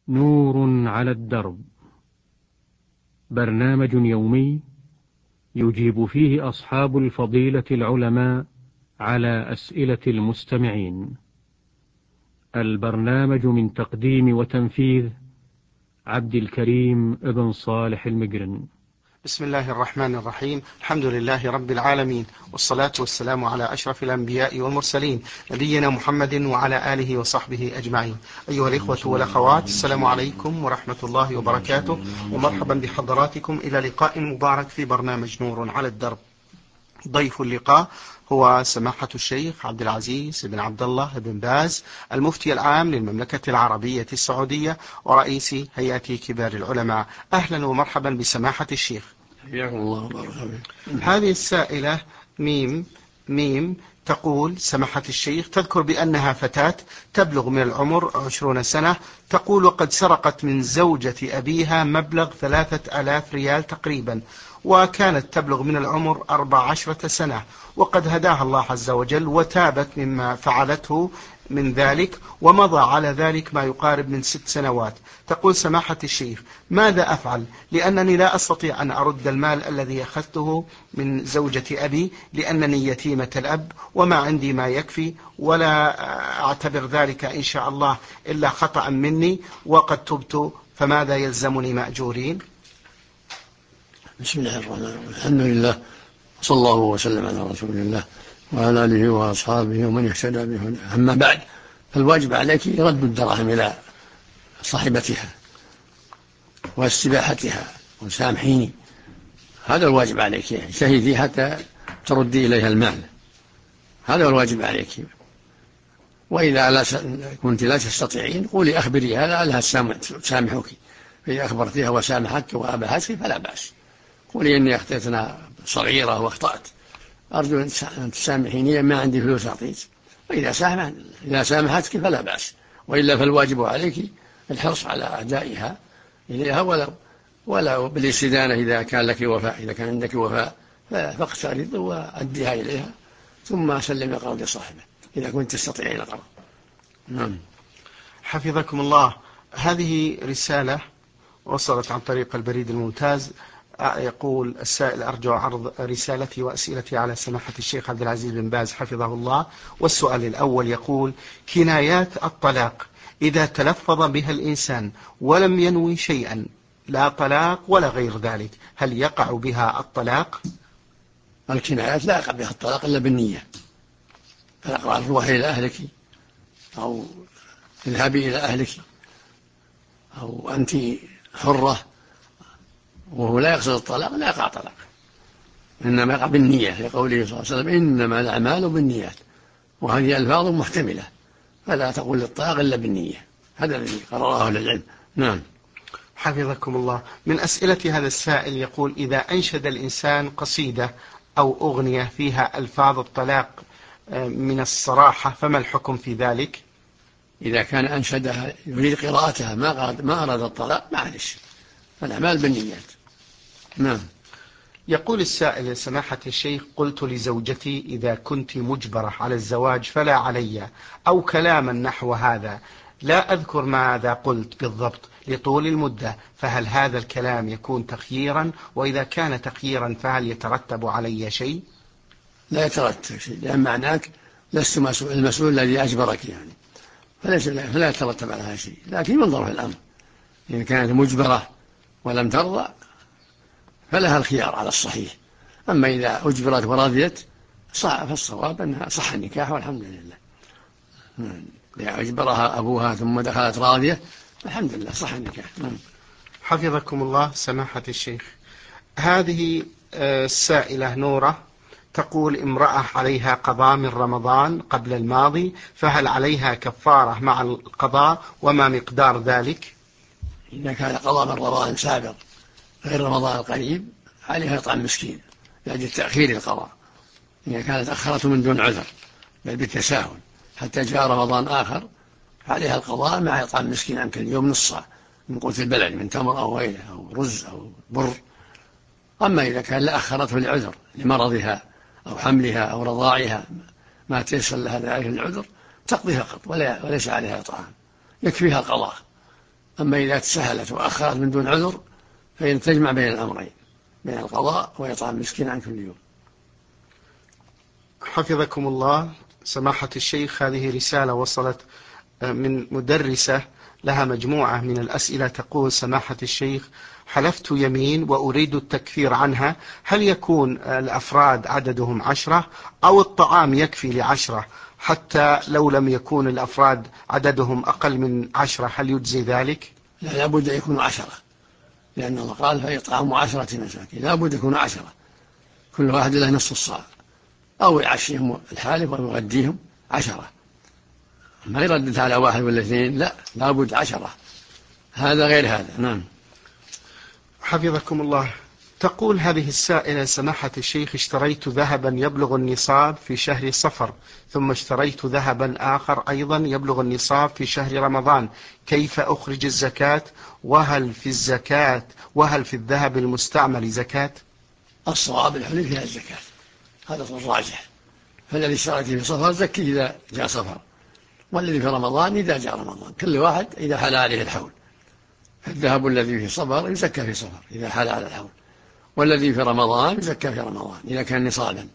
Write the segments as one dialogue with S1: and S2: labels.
S1: نور على الدرب، برنامج يومي يجيب فيه أصحاب الفضيلة العلماء على أسئلة المستمعين. البرنامج من تقديم وتنفيذ عبد الكريم بن صالح المجرن.
S2: بسم الله الرحمن الرحيم. الحمد لله رب العالمين، والصلاة والسلام على أشرف الأنبياء والمرسلين، نبينا محمد وعلى آله وصحبه أجمعين. أيها الإخوة والأخوات، السلام عليكم ورحمة الله وبركاته، ومرحبا بحضراتكم إلى لقاء مبارك في برنامج نور على الدرب. ضيف اللقاء هو سماحة الشيخ عبد العزيز بن عبد الله بن باز، المفتي العام للمملكة العربية السعودية ورئيس هيئة كبار العلماء. أهلا ومرحبا بسماحة الشيخ.
S3: حياكم الله وبارك.
S2: هذه السائلة ميم تقول: سماحة الشيخ، تذكر بأنها فتاة تبلغ من العمر 20 سنة، تقول: وقد سرقت من زوجة أبيها مبلغ 3000 ريال تقريبا، وكانت تبلغ من العمر 14 سنة، وقد هداها الله عز وجل وتابت مما فعلته من ذلك، ومضى على ذلك ما يقارب من 6 سنوات. تقول: سماحة الشيخ، ماذا أفعل؟ لأنني لا أستطيع أن أرد المال الذي أخذته من زوجة أبي، لأنني يتيمة الأب وما عندي ما يكفي، ولا أعتبر ذلك إن شاء الله إلا خطأ مني، وقد تبت، فماذا يلزمني مأجورين؟
S3: بسم الله الرحمن الرحيم. الحمد لله، صلى الله وسلم على رسول الله وعلى آله وأصحابه ومن اهتدى به. أما بعد، فالواجب عليك رد الدراهم إلى صاحبتها واستباحتها وسامحيني، هذا الواجب عليك، يعني شهدي حتى تردي إليها المال، هذا هو الواجب عليك. وإذا كنت لا تستطيعين قولي أخبري هذا لها تسامحك، فإذا أخبرتها وسامحتك وأباحتك فلا بأس، قولي إني أخطأتنا صغيرة وأخطأت، أرجو أن تسامحيني، ما عندي فلوس أعطيك. وإذا سامحتك فلا بأس، وإلا فالواجب عليك الحرص على أدائها إليها، ولو بالاستدانة إذا كان لك وفاء، إذا كان عندك وفاء فاقترض وأديها إليها ثم سلم قرض صاحبه إذا كنت تستطيعين القرض. نعم.
S2: حفظكم الله. هذه رسالة وصلت عن طريق البريد الممتاز. يقول السائل: أرجو عرض رسالتي وأسئلتي على سماحة الشيخ عبد العزيز بن باز حفظه الله. والسؤال الأول يقول: كنايات الطلاق إذا تلفظ بها الإنسان ولم ينوي شيئا، لا طلاق ولا غير ذلك، هل يقع بها الطلاق؟
S3: الكنايات لا يقع بها الطلاق إلا بالنية، فالأقرار: روحي إلى أهلك، أو اذهبي إلى أهلك، أو أنت حرة، وهو لا يقصد الطلاق، لا يقع طلاق، إنما يقع بالنية، لقوله صلى الله عليه وسلم: إنما الأعمال بالنيات، وهذه ألفاظ محتملة، فلا تقول الطلاق إلا بالنية، هذا الذي قرره أهل العلم. نعم.
S2: حفظكم الله. من أسئلة هذا السائل يقول: إذا أنشد الإنسان قصيدة أو أغنية فيها ألفاظ الطلاق من الصراحة، فما الحكم في ذلك؟
S3: إذا كان أنشدها يريد قراءتها ما أراد الطلاق معلش، فالأعمال بالنيات. نعم.
S2: يقول السائل: سماحة الشيخ، قلت لزوجتي: إذا كنت مجبرة على الزواج فلا علي، أو كلاما نحو هذا، لا أذكر ماذا قلت بالضبط لطول المدة، فهل هذا الكلام يكون تخييرا؟ وإذا كان تخييرا فهل يترتب علي شيء؟
S3: لا يترتب شيء، لأن معناك لست المسؤول الذي أجبرك، يعني فلا يترتب عليها شيء، لكن ينظر في الأمر، إن كانت مجبرة ولم ترضى فلها الخيار على الصحيح، أما إذا أجبرت ورضيت فالصواب أنها صح النكاح والحمد لله. إذا أجبرها أبوها ثم دخلت راضية الحمد لله صح النكاح.
S2: حفظكم الله سماحة الشيخ. هذه السائلة نورة تقول: امرأة عليها قضاء من رمضان قبل الماضي، فهل عليها كفارة مع القضاء، وما مقدار ذلك؟
S3: إذا كان قضاء من رمضان سابق غير رمضان القريب عليها إطعام مسكين لأجل تأخير القضاء، إذا كانت أخرته من دون عذر بل بالتساهل حتى جاء رمضان آخر عليها القضاء مع إطعام مسكين عن كل يوم نص صاع من قوت البلد، من تمر أو غيره أو رز أو بر. أما إذا كان لا أخرته لعذر، لمرضها أو حملها أو رضاعها، ما تيسر لها ذلك العذر، تقضي فقط وليس عليها إطعام، يكفيها القضاء أما إذا تسهلت وأخرت من دون عذر فإن تجمع بين الأمرين، بين القضاء وإطعام مسكين عن كل يوم.
S2: حفظكم الله سماحة الشيخ، هذه رسالة وصلت من مدرسة لها مجموعة من الأسئلة. تقول: سماحة الشيخ، حلفت يمين وأريد التكفير عنها، هل يكون الأفراد عددهم 10 أو الطعام يكفي ل10 حتى لو لم يكون الأفراد عددهم أقل من 10، هل يجزي ذلك؟
S3: لا، لابد أن يكونوا 10، لأن الله قال فإطعام 10 مساكين، لابد أن يكونوا 10، كل واحد له نصف الصاع، أو يعشيهم الحالف ويغديهم 10، ما يردد على 1 ولا 2، لا، لابد 10، هذا غير هذا. نعم.
S2: حفظكم الله. تقول هذه السائلة: سماحة الشيخ، اشتريت ذهبا يبلغ النصاب في شهر صفر، ثم اشتريت ذهبا آخر أيضا يبلغ النصاب في شهر رمضان، كيف أخرج الزكاة؟ وهل في الذهب المستعمل زكاة؟
S3: الصواب الحلي فيها الزكاة، هذا الراجح، فالذي اشتريته في صفر زكي إذا جاء صفر، والذي في رمضان إذا جاء رمضان، كل واحد إذا حال عليه الحول. الذهب الذي في صفر يزكى في صفر إذا حال على الحول، والذي في رمضان يزكى في رمضان إذا كان نصابا،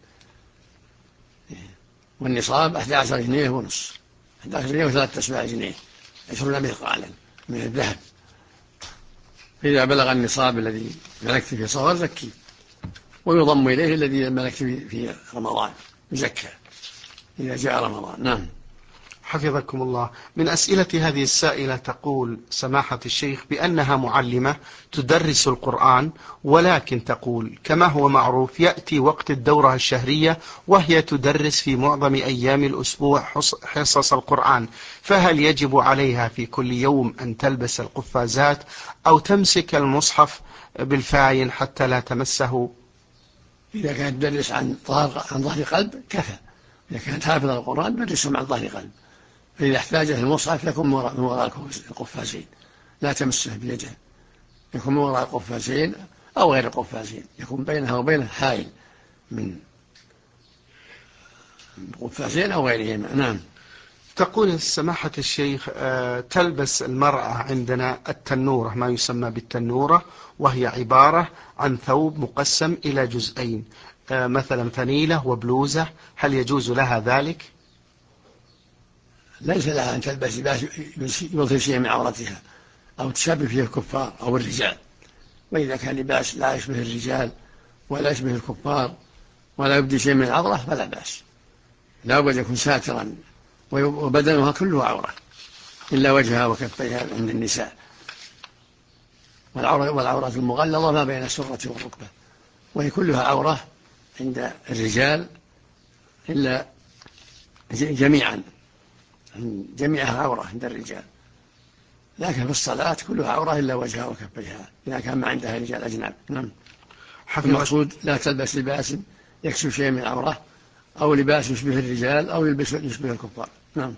S3: والنصاب 11 جنيه ونصف، 11 جنيه و3 جنيه، 20 مثقالا من الذهب. إذا بلغ النصاب الذي ملكت في صفر زكي، ويضم إليه الذي ملكت في رمضان يزكى إذا جاء رمضان. نعم.
S2: حفظكم الله. من أسئلة هذه السائلة تقول: سماحة الشيخ، بأنها معلمة تدرس القرآن، ولكن تقول كما هو معروف يأتي وقت الدورة الشهرية وهي تدرس في معظم أيام الأسبوع حصص القرآن، فهل يجب عليها في كل يوم أن تلبس القفازات أو تمسك المصحف بالفاين حتى لا تمسه؟
S3: إذا كانت تدرس عن ظهر قلب كفى، إذا كانت حافظة القرآن تدرسهم عن ظهر قلب، فإذا احتاجه المصحف يكون من وراء القفازين، لا تمسه بيده، يكون من وراء القفازين أو غير القفازين، يكون بينها وبينه حائل من قفازين أو غيرهما. نعم.
S2: تقول سماحة الشيخ: تلبس المرأة عندنا التنورة، ما يسمى بالتنورة، وهي عبارة عن ثوب مقسم إلى جزئين، مثلا فنيلة وبلوزة، هل يجوز لها ذلك؟
S3: ليس لها أن تلبس لباس يظهر شيء من عورتها أو تشابه فيه الكفار أو الرجال، وإذا كان لباس لا يشبه الرجال ولا يشبه الكفار ولا يبدي شيء من العورة فلا بأس، لا بد يكون ساترا، وبدنها كله عورة إلا وجهها وكفيها عند النساء، والعورة المغلظة ما بين السرة والركبة، وهي كلها عورة عند الرجال إلا جميعها عورة عند الرجال، لكن في الصلاة كلها عورة إلا وجهها وكفيها إذا كان ما عندها رجال أجنب. نعم. المقصود لا تلبس لباس يكشف شيء من العورة، أو لباس يشبه الرجال أو يشبه الكفار. نعم.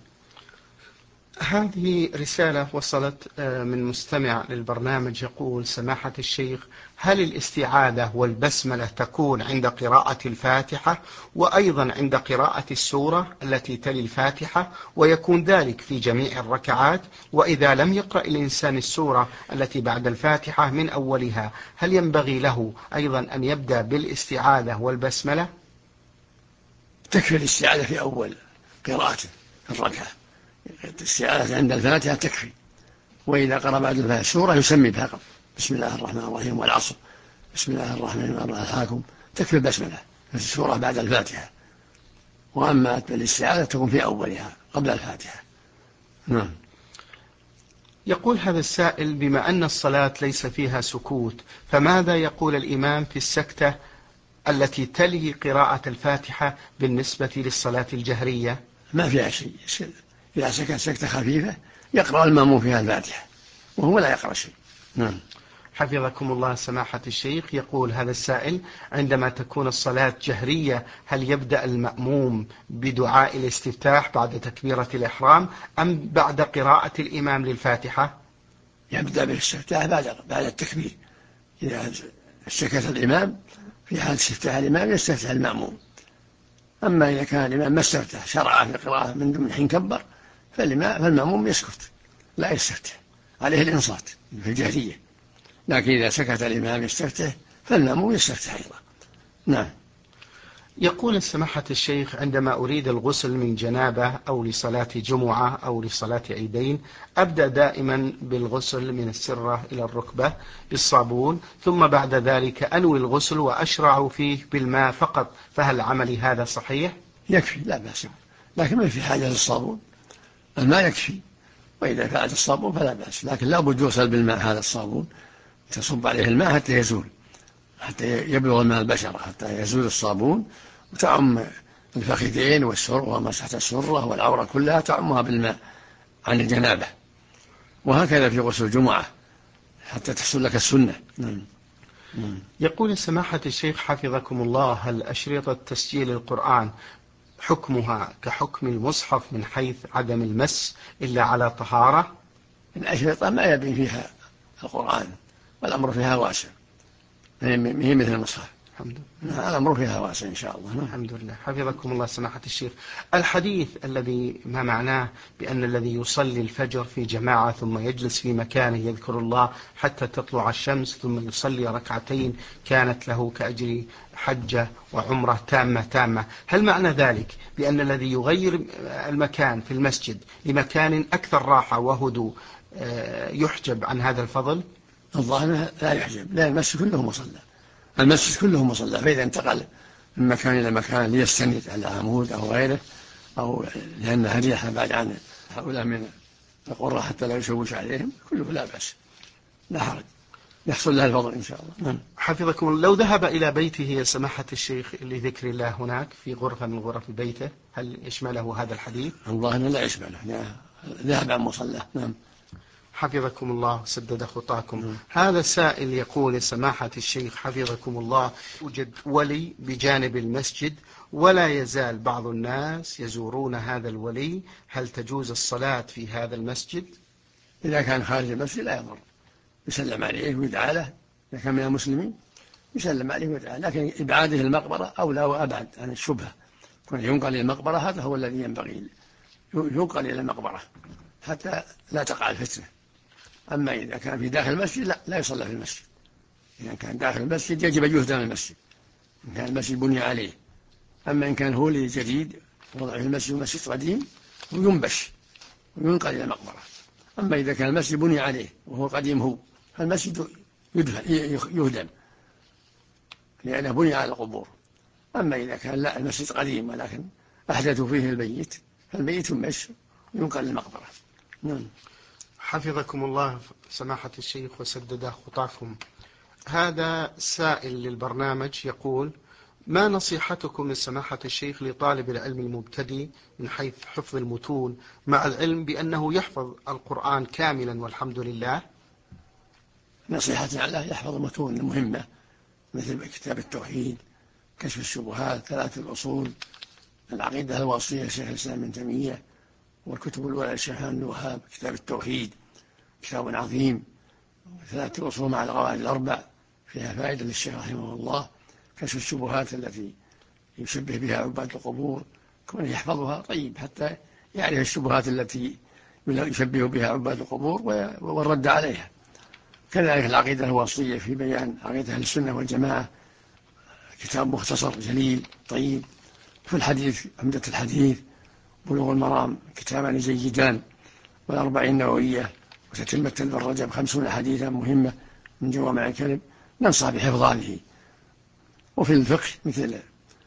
S2: هذه رسالة وصلت من مستمع للبرنامج يقول: سماحة الشيخ، هل الاستعاذة والبسملة تكون عند قراءة الفاتحة وأيضا عند قراءة السورة التي تلي الفاتحة، ويكون ذلك في جميع الركعات؟ وإذا لم يقرأ الإنسان السورة التي بعد الفاتحة من أولها، هل ينبغي له أيضا أن يبدأ بالاستعاذة والبسملة؟
S3: تكفي الاستعاذة في أول قراءته في الركعة، الاستعاذة عند الفاتحة تكفي، وإذا قرأ بعد الفاتحة سورة يسمي بها قبل بسم الله الرحمن الرحيم والعصر، بسم الله الرحمن الرحيم ألهاكم، تكفي البسملة في السورة بعد الفاتحة، وأما الاستعاذة تكون في أولها قبل الفاتحة. نعم.
S2: يقول هذا السائل: بما أن الصلاة ليس فيها سكوت، فماذا يقول الإمام في السكتة التي تلي قراءة الفاتحة بالنسبة للصلاة الجهرية؟
S3: ما فيها شيء، إذا سكت سكتة خفيفة يقرأ المأموم فيها الفاتحة وهو لا يقرأ شيء. نعم.
S2: حفظكم الله سماحة الشيخ. يقول هذا السائل: عندما تكون الصلاة جهرية، هل يبدأ المأموم بدعاء الاستفتاح بعد تكبيرة الإحرام أم بعد قراءة الإمام للفاتحة؟
S3: يبدأ بالاستفتاح بعد التكبير، إذا سكت الإمام في حال استفتاح الإمام يستفتح المأموم، أما إذا كان الإمام ما استفتح شرع في القراءة من حين كبر فالمأموم يسكت لا يستفتح، عليه الإنصات في الجهرية، لكن إذا سكت الإمام يستفتح فالمأموم يستفتح أيضا. نعم.
S2: يقول سماحة الشيخ: عندما أريد الغسل من جنابة أو لصلاة جمعة أو لصلاة عيدين أبدأ دائما بالغسل من السرة إلى الركبة بالصابون، ثم بعد ذلك أنوي الغسل وأشرع فيه بالماء فقط، فهل عملي هذا صحيح؟
S3: يكفي، لا بأس، لكن ما في حاجة للصابون، الماء يكفي، وإذا فعلت الصابون فلا بأس، لكن لا بد يغسل بالماء هذا الصابون، تصب عليه الماء حتى يزول، حتى يبلغ الماء البشرة، حتى يزول الصابون وتعم الفخذين والسرة ومسحة السرة والعورة كلها تعمها بالماء عن الجنابة، وهكذا في غسل الجمعة حتى تحصل لك السنة.
S2: يقول سماحة الشيخ حفظكم الله: هل أشرطة تسجيل القرآن حكمها كحكم المصحف من حيث عدم المس إلا على طهارة؟
S3: الأشرطة ما يبين فيها القرآن والأمر فيها واسع، هي مثل المصحف.
S2: الحمد لله.
S3: الأمر فيها واسع إن شاء الله.
S2: الحمد لله. حفظكم الله سماحة الشيخ، الحديث الذي ما معناه بأن الذي يصلي الفجر في جماعة ثم يجلس في مكانه يذكر الله حتى تطلع الشمس ثم يصلي ركعتين كانت له كأجر حجة وعمرة تامة، هل معنى ذلك بأن الذي يغير المكان في المسجد لمكان أكثر راحة وهدوء يحجب عن هذا الفضل؟
S3: الظاهر لا يحجب، لا، المسجد كله مصلى، المسجد كله مصلى، فإذا انتقل من مكان إلى مكان ليستند على عمود أو غيره، أو لأنها ريحة بعد عن هؤلاء من القرى حتى لا يشوش عليهم، كله لا بأس، لا حرج، يحصل لها الفضل إن شاء الله.
S2: حفظكم الله، لو ذهب إلى بيته يا سماحة الشيخ لذكر الله هناك في غرفة من غرف بيته، هل يشمله هذا الحديث؟
S3: الظاهر لا يشمله، ذهب عن مصلاه. نعم.
S2: حفظكم الله سدد خطاكم. هذا سائل يقول: سماحة الشيخ حفظكم الله، يوجد ولي بجانب المسجد ولا يزال بعض الناس يزورون هذا الولي، هل تجوز الصلاة في هذا المسجد؟
S3: إذا كان خارج المسجد لا يضر، يسلم عليه ويدعى له، إذا كان من المسلمين يسلم عليه ويدعى، لكن إبعاده المقبرة أولى وأبعد عن الشبهة، ينقل إلى المقبرة هذا هو الذي ينبغي، ينقل إلى المقبرة حتى لا تقع الفتنة. أما إذا كان في داخل المسجد لا يصلى في المسجد، إذا كان داخل المسجد يجب أن يهدم المسجد إن كان المسجد بني عليه، أما إن كان هو لي جديد وضع في المسجد مسجد قديم وينبش وينقل إلى المقبرة. أما إذا كان المسجد بني عليه وهو قديم هو، فالمسجد يهدم لأنه بني على القبور. أما إذا كان لا، المسجد قديم ولكن أحدثوا فيه البيت، فالبيت ينبش وينقل للمقبرة. نعم.
S2: حفظكم الله سماحة الشيخ وسدد خطاكم. هذا سائل للبرنامج يقول: ما نصيحتكم من سماحة الشيخ لطالب العلم المبتدئ من حيث حفظ المتون مع العلم بأنه يحفظ القرآن كاملا والحمد لله؟
S3: نصيحتي عليه يحفظ المتون المهمة مثل كتاب التوحيد، كشف الشبهات، ثلاث الأصول، العقيدة الوصية شيخ الإسلام ابن تيمية، والكتب الأولى الشيخ محمد بن وهاب، كتاب التوحيد كتاب عظيم، ثلاث الأصول مع القواعد الأربع فيها فائدة للشيخ رحمه الله، كشف الشبهات التي يشبه بها عباد القبور، كونه يحفظها طيب حتى يعرف الشبهات التي يشبه بها عباد القبور والرد عليها. كذلك العقيدة الوصية في بيان عقيدة أهل السنة والجماعة، كتاب مختصر جليل طيب. في الحديث عمدة الحديث، بلوغ المرام كتابان جيدان، والأربعين النووية، وتتمة ابن رجب 50 حديثا مهمة من جوامع الكلم، ننصح بحفظ هذه. وفي الفقه مثل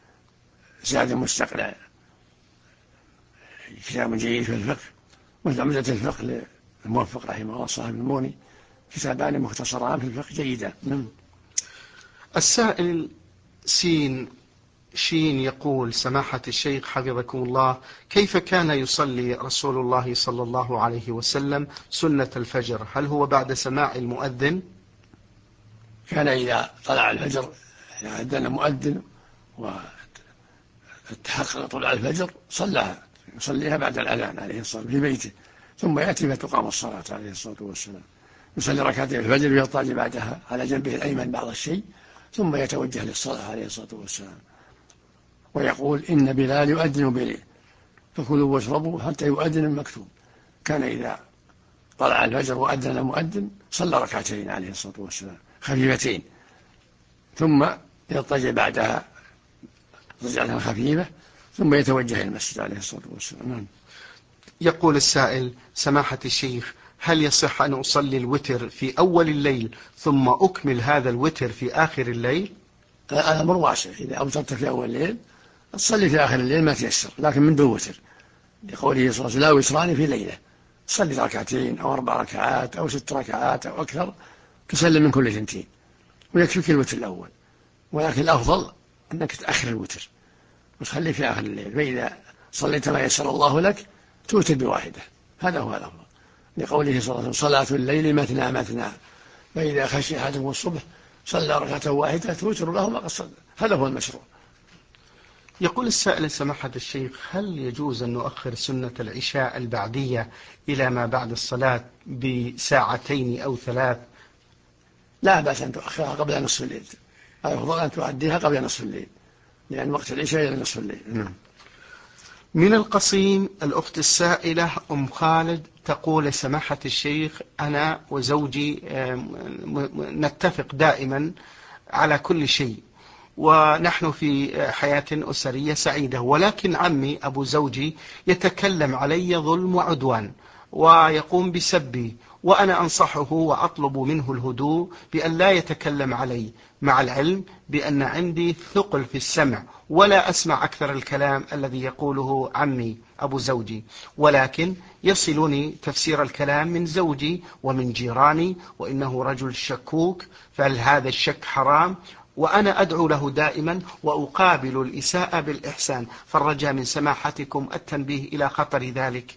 S3: زاد المستقنع كتاب جيد في الفقه، مثل عمدة الفقه للموفق رحمه الله صاحب الموني، كتابان مختصران في الفقه جيدا.
S2: السائل شين يقول: سماحة الشيخ حفظكم الله، كيف كان يصلي رسول الله صلى الله عليه وسلم سنة الفجر؟ هل هو بعد سماع المؤذن؟
S3: كان إذا طلع الفجر أذن المؤذن وتحقق طلوع الفجر يصليها بعد الأذان عليه الصلاة والسلام في بيته، ثم يأتي فتقام الصلاة عليه الصلاة والسلام، يصلي ركعتين الفجر ويضطجع بعدها على جنبه الأيمن بعض الشيء، ثم يتوجه للصلاة عليه الصلاة والسلام، ويقول: إن بلال يؤذن بليل فكلوا واشربوا حتى يؤذن المكتوب. كان إذا طلع الفجر وأذن مؤذن صلى ركعتين عليه الصلاة والسلام خفيفتين، ثم يضطجع بعدها رجعة خفيفة، ثم يتوجه إلى المسجد عليه الصلاة والسلام.
S2: يقول السائل: سماحة الشيخ، هل يصح أن أصلي الوتر في أول الليل ثم أكمل هذا الوتر في آخر الليل؟
S3: الأمر واسع، إذا أوترت في أول الليل تصلي في آخر الليل ما تيسر، لكن من دون وتر، لقوله صلى الله عليه وسلم: لا وتران في ليلة، تصلي ركعتين أو 4 ركعات أو 6 ركعات أو أكثر، تسلم من كل 2، ويكفيك الوتر الأول. ولكن الأفضل أنك تأخر الوتر وتخلي في آخر الليل، فإذا صليت ما يسر الله لك توتر بواحدة، هذا هو الأفضل، لقوله صلى الله عليه وسلم: صلاة الليل مثنى مثنى، فإذا خشي أحدكم الصبح صلى ركعة واحدة توتر له ما قد صلى، هذا هو المشروع.
S2: يقول السائل: سماحة الشيخ، هل يجوز أن نؤخر سنة العشاء البعدية إلى ما بعد الصلاة بساعتين أو 3؟
S3: لا بأس أن تؤخرها قبل نصف الليل، الأفضل أن تؤديها قبل نصف الليل، لأن وقت العشاء إلى نصف الليل.
S2: من القصيم الأخت السائلة أم خالد تقول: سماحة الشيخ، أنا وزوجي نتفق دائما على كل شيء، ونحن في حياة أسرية سعيدة، ولكن عمي أبو زوجي يتكلم علي ظلم وعدوان ويقوم بسبي، وأنا أنصحه وأطلب منه الهدوء بأن لا يتكلم علي، مع العلم بأن عندي ثقل في السمع ولا أسمع أكثر الكلام الذي يقوله عمي أبو زوجي، ولكن يصلني تفسير الكلام من زوجي ومن جيراني، وإنه رجل شكوك، فهل هذا الشك حرام؟ وأنا أدعو له دائما وأقابل الإساءة بالإحسان، فالرجاء من سماحتكم التنبيه إلى خطر ذلك.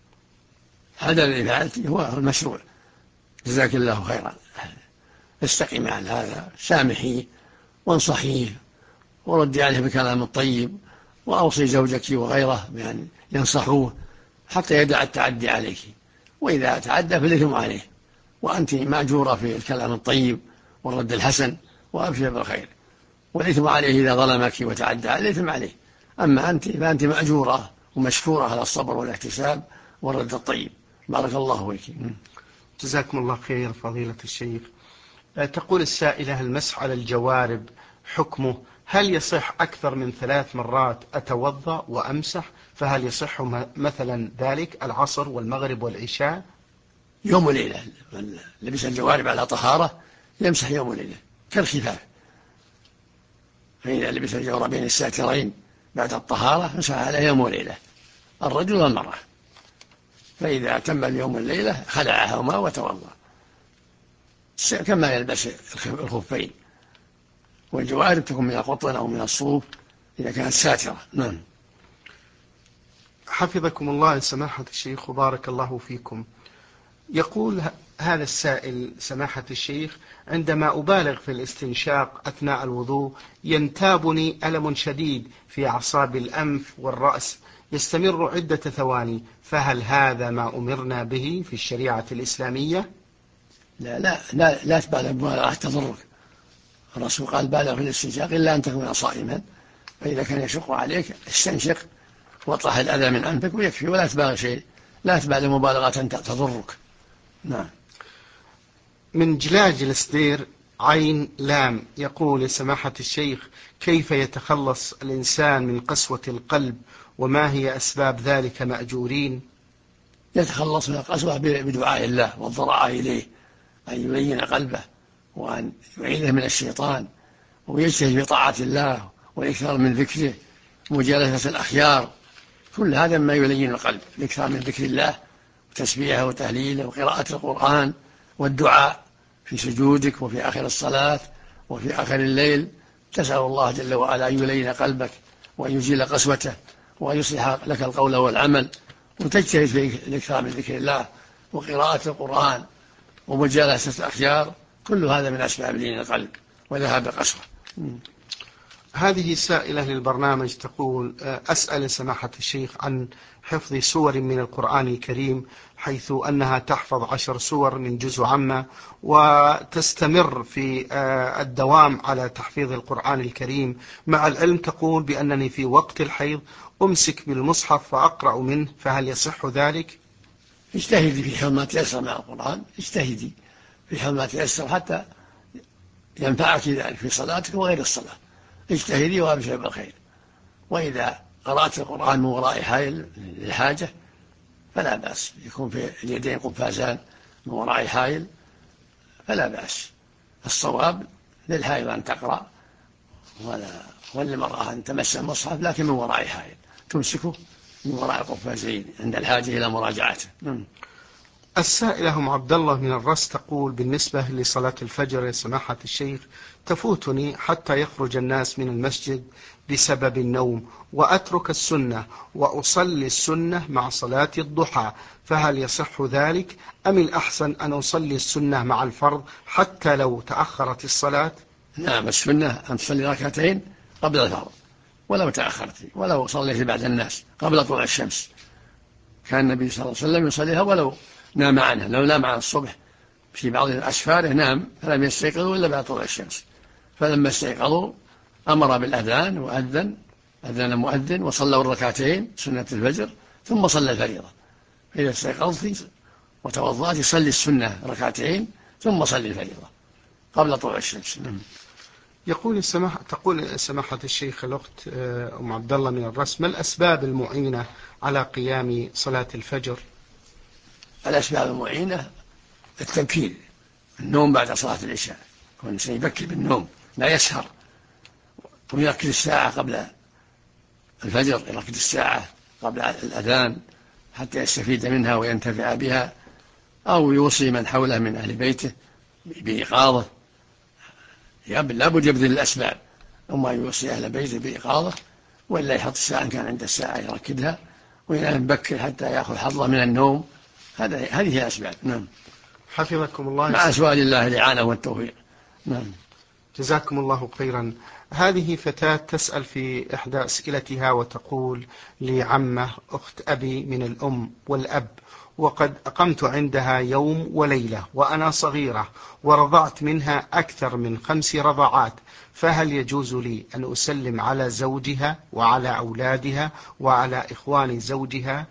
S3: هذا الذي فعلت هو المشروع، جزاك الله خيرا، استقيم عن هذا، سامحيه وانصحيه وردي عليه بكلام الطيب، وأوصي زوجك وغيره بأن ينصحوه حتى يدع التعدي عليك، وإذا تعدى فالإثم عليه، وأنت مأجورة في الكلام الطيب والرد الحسن وأبشر بالخير، والإثم عليه إذا ظلمك وتعدى عليه، الإثم عليه. أما أنت فأنت مأجورة ومشكورة على الصبر والاحتساب والرد الطيب. بارك الله فيك.
S2: جزاكم الله خير فضيلة الشيخ. تقول السائلة: المسح على الجوارب حكمه، هل يصح أكثر من 3 مرات أتوضأ وأمسح؟ فهل يصح مثلا ذلك العصر والمغرب والعشاء؟
S3: يوم وليلة، من لبس الجوارب على طهارة يمسح يوم وليلة كالخفاف، فإذا لبس الجوربين الساترين بعد الطهارة مسح على يوم وليلة الرجل والمرأة، فإذا تم اليوم والليلة خلعهما وتوضأ كما يلبس الخفين، والجوارب تكون من القطن أو من الصوف إذا كانت ساترة. نعم.
S2: حفظكم الله سماحة الشيخ وبارك الله فيكم. يقول هذا السائل: سماحة الشيخ، عندما أبالغ في الاستنشاق أثناء الوضوء ينتابني ألم شديد في أعصاب الأنف والرأس يستمر عدة ثواني، فهل هذا ما أمرنا به في الشريعة الإسلامية؟
S3: لا تبالغ بمبالغة تضرك، الرسول قال: بالغ في الاستنشاق إلا أن تكون صائما، فإذا كان يشق عليك استنشق واطرح الأذى من أنفك ويكفي، ولا تبالغ شيء، لا تبالغ مبالغة تضرك. نعم.
S2: من جلاج السدير عين لام يقول: سماحة الشيخ، كيف يتخلص الإنسان من قسوة القلب، وما هي أسباب ذلك مأجورين؟
S3: يتخلص من القسوة بدعاء الله والضراعة إليه، أن يلين قلبه وأن يعيذه من الشيطان، ويجتهد في طاعة الله والإكثار من ذكره ومجالسة الأخيار، كل هذا ما يلين القلب، الإكثار من ذكر الله وتسبيحه وتهليله وقراءة القرآن والدعاء في سجودك وفي آخر الصلاة وفي آخر الليل، تسأل الله جل وعلا أن يلين قلبك وأن يزيل قسوته وأن يصلح لك القول والعمل، وتجتهد في الإكثار من ذكر الله وقراءة القرآن ومجالسة الأخيار، كل هذا من أسباب لين القلب وذهاب القسوة.
S2: هذه سائلة للبرنامج تقول: أسأل سماحة الشيخ عن حفظ سور من القرآن الكريم، حيث أنها تحفظ 10 سور من جزء عامة، وتستمر في الدوام على تحفيظ القرآن الكريم، مع العلم تقول بأنني في وقت الحيض أمسك بالمصحف فأقرأ منه، فهل يصح ذلك؟
S3: اجتهدي في حفظ ما تيسر مع القرآن، اجتهدي في حفظ ما تيسر حتى ينفعك ذلك في صلاتك وغير الصلاة، اجتهدي وابشر بالخير. وإذا قرأت القرآن من وراء حائل للحاجة فلا بأس، يكون في اليدين قفازان من وراء حائل فلا بأس. الصواب للحائل أن تقرأ وللمرأة أن تمس المصحف لكن من وراء حائل تمسكه من وراء القفازين عند الحاجة إلى مراجعته.
S2: السائلة أم عبد الله من الرس تقول: بالنسبة لصلاة الفجر يا سماحة الشيخ تفوتني حتى يخرج الناس من المسجد بسبب النوم، وأترك السنة وأصلي السنة مع صلاة الضحى، فهل يصح ذلك أم الأحسن أن أصلي السنة مع الفرض حتى لو تأخرت الصلاة؟
S3: نعم، السنة أن تصلي ركعتين قبل الفرض ولو تأخرت، ولو صليت بعد الناس قبل طلوع الشمس. كان النبي صلى الله عليه وسلم يصليها ولو نام عنها، لو نام عن الصبح في بعض أسفاره نام فلم يستيقظوا إلا بعد طلوع الشمس، فلما استيقظوا أمر بالأذان وأذن، أذن المؤذن وصلوا الركعتين سنة الفجر ثم صلى الفريضة. إذا استيقظت وتوضأت صلي السنة ركعتين ثم صلي الفريضة قبل طلوع الشمس.
S2: تقول سماحة الشيخ الأخت أم عبد الله من الرس: ما الأسباب المعينة على قيام صلاة الفجر؟
S3: الأسباب المعينة التبكير، النوم بعد صلاة العشاء، كل إنسان يبكر بالنوم لا يسهر، ويركز الساعة قبل الفجر، يركز الساعة قبل الأذان حتى يستفيد منها وينتفع بها، أو يوصي من حوله من أهل بيته بإيقاظه. لابد يبذل الأسباب، أما يوصي أهل بيته بإيقاظه، وإلا يحط الساعة إن كان عنده الساعة يركدها وينام مبكر حتى يأخذ حظه من النوم. هذه الأسباب. نعم.
S2: حفظكم الله.
S3: مع سؤال الله الإعانة والتوفيق. نعم.
S2: جزاكم الله خيرا. هذه فتاة تسأل في إحدى أسئلتها وتقول: لي عمة أخت أبي من الأم والأب، وقد أقمت عندها يوم وليلة وأنا صغيرة، ورضعت منها أكثر من 5 رضعات، فهل يجوز لي أن أسلم على زوجها وعلى أولادها وعلى إخوان زوجها؟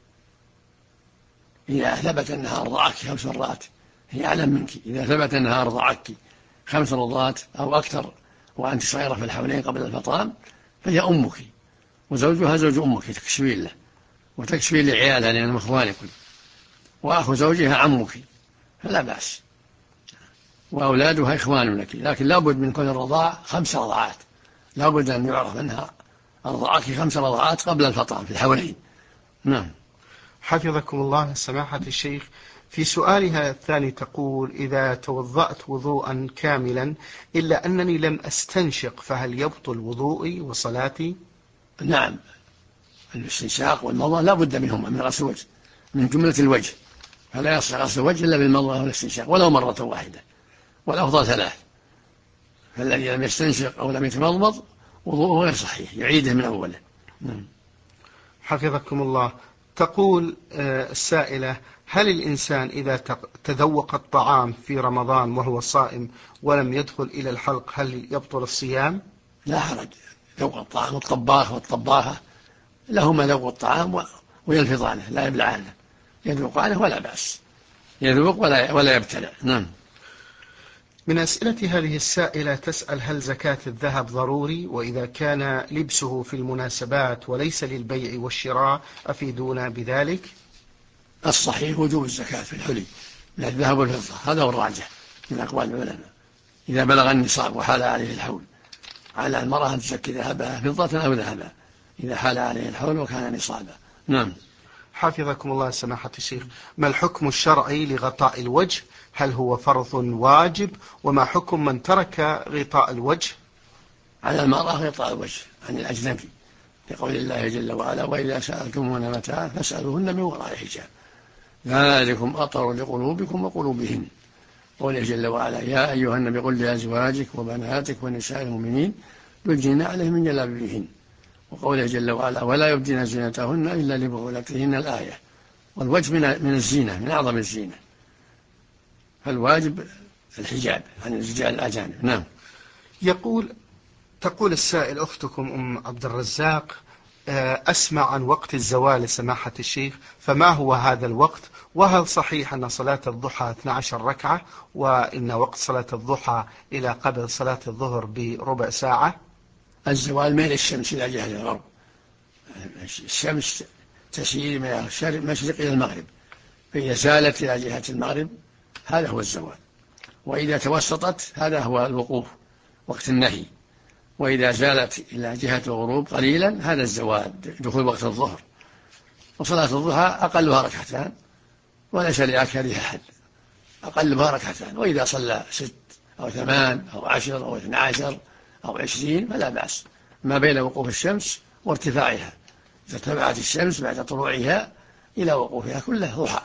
S3: إذا ثبت أنها أرضعك 5 مرات هي أعلم منك. إذا ثبت أنها أرضعك 5 رضعات أو أكثر وأنت صغيرة في الحولين قبل الفطام فهي أمك، وزوجها زوج أمك تكشفين له وتكشفين لعيالها لأنهم إخوانكم، وأخو زوجها عمك فلا بأس، وأولادها إخوان لك، لكن لابد من كل الرضاع 5 رضعات، لابد أن يعرف أنها أرضعك 5 رضعات قبل الفطام في الحولين. نعم.
S2: حفظكم الله سماحة الشيخ. في سؤالها الثاني تقول: إذا توضأت وضوءا كاملا إلا أنني لم أستنشق فهل يبطل وضوئي وصلاتي؟
S3: نعم، الاستنشاق والمضمضة لا بد منهما من غسل الوجه، من جملة الوجه، فلا يصح غسل الوجه إلا بالمضمضة والاستنشاق ولو مرة واحدة، والأفضل 3. فالذي لم يستنشق أو لم يتمضمض وضوءه غير صحيح، يعيده من أوله.
S2: حفظكم الله. تقول السائلة: هل الإنسان إذا تذوق الطعام في رمضان وهو صائم ولم يدخل إلى الحلق هل يبطل الصيام؟
S3: لا حرج، ذوق الطعام، الطباخ والطباخة لهما ذوق الطعام ويلفظانه لا يبلعانه، يذوقانه ولا بأس، يذوق ولا يبتلع. نعم.
S2: من أسئلة هذه السائلة تسأل: هل زكاة الذهب ضروري؟ وإذا كان لبسه في المناسبات وليس للبيع والشراء أفيدونا بذلك.
S3: الصحيح وجوب الزكاة في الحلي من الذهب والفضة، هذا هو الراجح من أقوال العلماء، إذا بلغ النصاب وحال عليه الحول. على المرأة أن تزكي ذهبها فضة أو ذهبا إذا حال عليه الحول وكان نصابا. نعم.
S2: حفظكم الله سماحة الشيخ. ما الحكم الشرعي لغطاء الوجه؟ هل هو فرض واجب؟ وما حكم من ترك غطاء الوجه؟
S3: على المرأة غطاء الوجه عن الأجنبي، لقول الله جل وعلا: وإذا سألتموهن متاعا فاسألوهن من وراء حجاب ذلكم أطهر لقلوبكم وقلوبهن. قوله جل وعلا: يا أيها النبي قل لأزواجك وبناتك ونساء المؤمنين يدنين عليهن من جلابيبهن. وقوله جل وعلا: ولا يبدين زينتهن إلا لبعولتهن. الآية. والوجه من الزينة، من أعظم الزينة، فالواجب الحجاب عن الرجال الأجانب. نعم.
S2: تقول السائل: أختكم أم عبد الرزاق أسمع عن وقت الزوال سماحة الشيخ، فما هو هذا الوقت؟ وهل صحيح أن صلاة الضحى 12 ركعة، وإن وقت صلاة الضحى إلى قبل صلاة الظهر بربع ساعة؟
S3: الزوال ميل الشمس إلى جهة الغرب، الشمس تسير من المشرق إلى المغرب، فإذا زالت إلى جهة المغرب هذا هو الزوال، وإذا توسطت هذا هو الوقوف وقت النهي، وإذا زالت إلى جهة الغروب قليلا هذا الزوال دخول وقت الظهر. وصلاة الضحى أقلها ركعتان وليس لأكثرها حد، أقلها ركعتان، وإذا صلى 6 أو 8 أو 10 أو 12 أو 20 فلا بأس، ما بين وقوف الشمس وارتفاعها، إذا ارتفعت الشمس بعد طلوعها إلى وقوفها كله ضحى.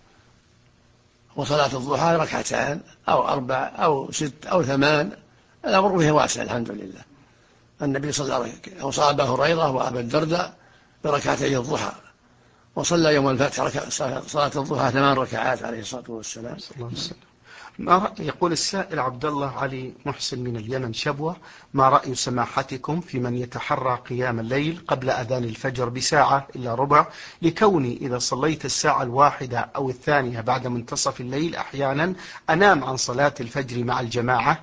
S3: وصلاة الضحى ركعتان أو 4 أو 6 أو 8، الأمر فيه واسع الحمد لله. النبي صلى الله عليه وسلم أوصى أبا هريرة وأبا الدرداء بركعتي الضحى، وصلى يوم الفتح صلاة الضحى 8 ركعات عليه الصلاة والسلام.
S2: يقول السائل عبد الله علي محسن من اليمن شبوة: ما رأي سماحتكم في من يتحرى قيام الليل قبل أذان الفجر بساعة إلا ربع، لكوني إذا صليت الساعة 1 أو 2 بعد منتصف الليل أحيانا أنام عن صلاة الفجر مع الجماعة؟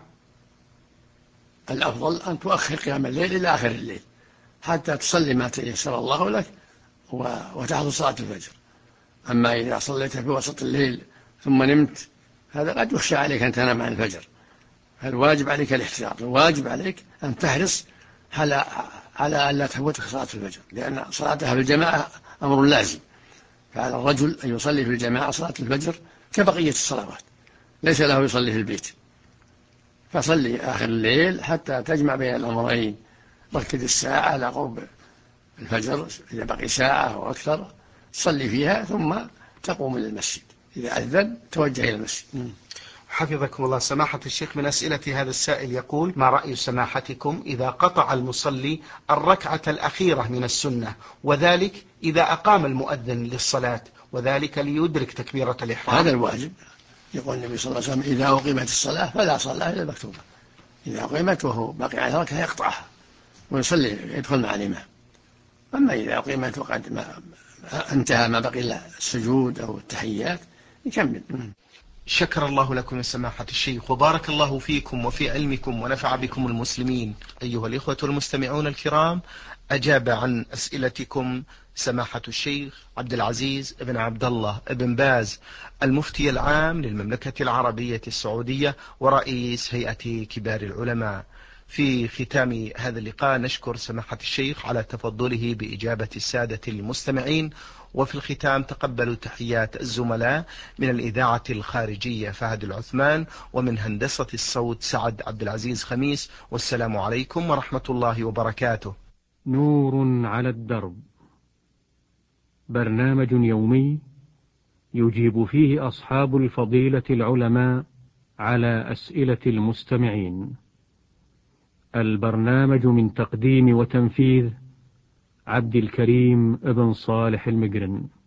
S3: الأفضل أن تؤخر قيام الليل إلى آخر الليل حتى تصلي ما تيسر الله لك وتحضر صلاة الفجر. أما إذا صليت في وسط الليل ثم نمت هذا قد يخشى عليك أن تنام عن الفجر، فالواجب عليك الاحتياط، الواجب عليك أن تحرص على أن لا تفوتك صلاة الفجر، لأن صلاتها في الجماعة أمر لازم، فعلى الرجل أن يصلي في الجماعة صلاة الفجر كبقية الصلوات، ليس له يصلي في البيت. فصلي آخر الليل حتى تجمع بين الأمرين، ركد الساعة على قرب الفجر، إذا بقي ساعة أو أكثر تصلي فيها ثم تقوم إلى المسجد، إذا أذن توجه إلى المسجد.
S2: حفظكم الله. سماحة الشيخ من أسئلة هذا السائل يقول: ما رأي سماحتكم إذا قطع المصلي الركعة الأخيرة من السنة، وذلك إذا أقام المؤذن للصلاة، وذلك ليدرك تكبيرة الإحرام؟
S3: هذا الواجب، يقول النبي صلى الله عليه وسلم: إذا أقيمت الصلاة فلا صلاة إلا المكتوبة، إذا أقيمت وهو باقي على ركعة يقطعها ويصلي يدخل مع الإمام. أما إذا أقيمت وقد انتهى ما بقي إلا السجود أو التحيات يكمل.
S2: شكر الله لكم يا سماحة الشيخ، وبارك الله فيكم وفي علمكم ونفع بكم المسلمين. أيها الإخوة المستمعون الكرام، أجاب عن أسئلتكم سماحة الشيخ عبد العزيز بن عبد الله بن باز، المفتي العام للمملكة العربية السعودية ورئيس هيئة كبار العلماء. في ختام هذا اللقاء نشكر سماحة الشيخ على تفضله بإجابة السادة المستمعين، وفي الختام تقبلوا تحيات الزملاء من الإذاعة الخارجية فهد العثمان، ومن هندسة الصوت سعد عبد العزيز خميس، والسلام عليكم ورحمة الله وبركاته.
S1: نور على الدرب، برنامج يومي يجيب فيه أصحاب الفضيلة العلماء على أسئلة المستمعين. البرنامج من تقديم وتنفيذ عبد الكريم ابن صالح المقرن.